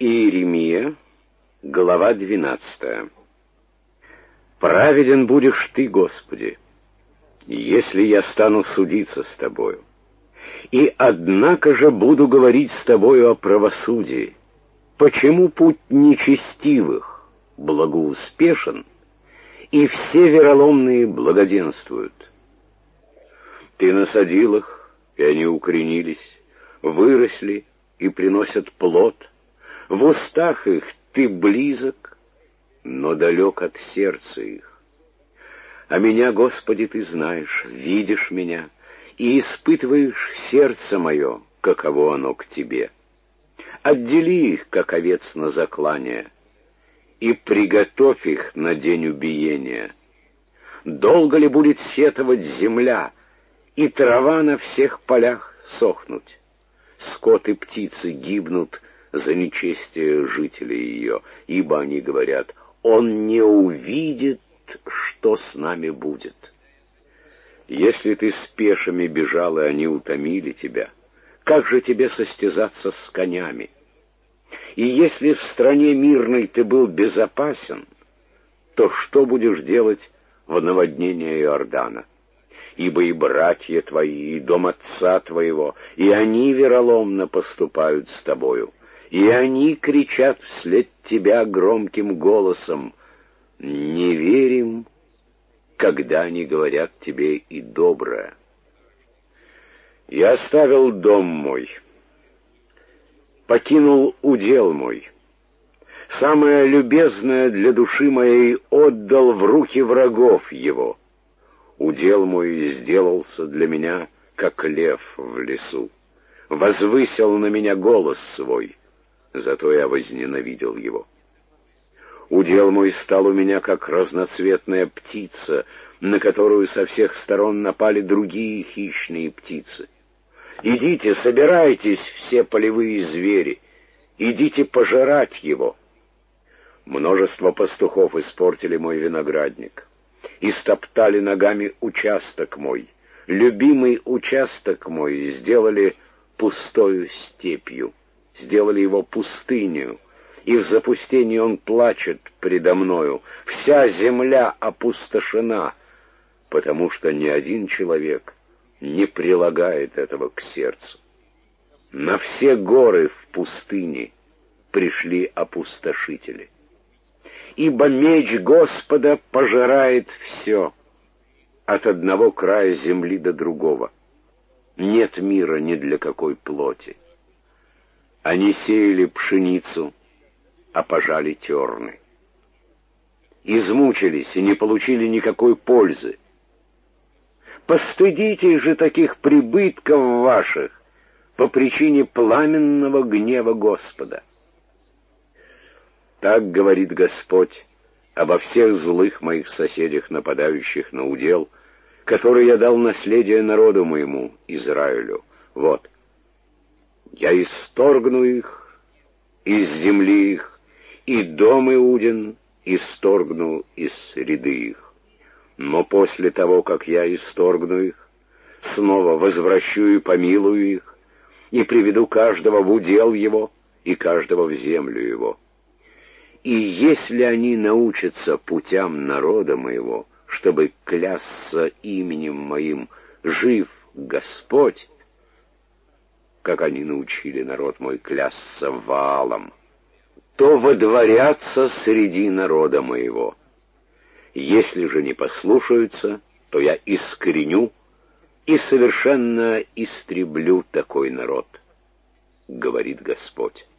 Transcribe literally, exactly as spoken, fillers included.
Иеремия, глава двенадцатая. «Праведен будешь ты, Господи, если я стану судиться с Тобою, и однако же буду говорить с Тобою о правосудии. Почему путь нечестивых благоуспешен, и все вероломные благоденствуют? Ты насадил их, и они укоренились, выросли и приносят плод. В устах их ты близок, но далек от сердца их. А меня, Господи, ты знаешь, видишь меня, и испытываешь сердце мое, каково оно к тебе. Отдели их, как овец на заклание, и приготовь их на день убиения. Долго ли будет сетовать земля, и трава на всех полях сохнуть? Скот и птицы гибнут за нечестие жителей ее, ибо они говорят: он не увидит, что с нами будет. Если ты с пешими бежал, и они утомили тебя, как же тебе состязаться с конями? И если в стране мирной ты был безопасен, то что будешь делать в наводнении Иордана? Ибо и братья твои, и дом отца твоего, и они вероломно поступают с тобою, и они кричат вслед тебя громким голосом: не верим, когда они говорят тебе и доброе. Я оставил дом мой, покинул удел мой, самое любезное для души моей отдал в руки врагов его. Удел мой сделался для меня, как лев в лесу. Возвысил на меня голос свой, зато я возненавидел его. Удел мой стал у меня, как разноцветная птица, на которую со всех сторон напали другие хищные птицы. Идите, собирайтесь, все полевые звери, идите пожирать его. Множество пастухов испортили мой виноградник, истоптали ногами участок мой, любимый участок мой сделали пустою степью, сделали его пустынью, и в запустении он плачет предо мною. Вся земля опустошена, потому что ни один человек не прилагает этого к сердцу. На все горы в пустыне пришли опустошители. Ибо меч Господа пожирает все, от одного края земли до другого. Нет мира ни для какой плоти. Они сеяли пшеницу, а пожали терны. Измучились и не получили никакой пользы. Постыдитесь же таких прибытков ваших по причине пламенного гнева Господа. Так говорит Господь обо всех злых моих соседях, нападающих на удел, который я дал наследие народу моему, Израилю. Вот, я исторгну их из земли их, и дом Иудин исторгну из среды их. Но после того, как я исторгну их, снова возвращу и помилую их, и приведу каждого в удел его, и каждого в землю его. И если они научатся путям народа моего, чтобы клясться именем моим, жив Господь, как они научили народ мой клясться Ваалом, то водворятся среди народа моего. Если же не послушаются, то я искореню и совершенно истреблю такой народ, говорит Господь.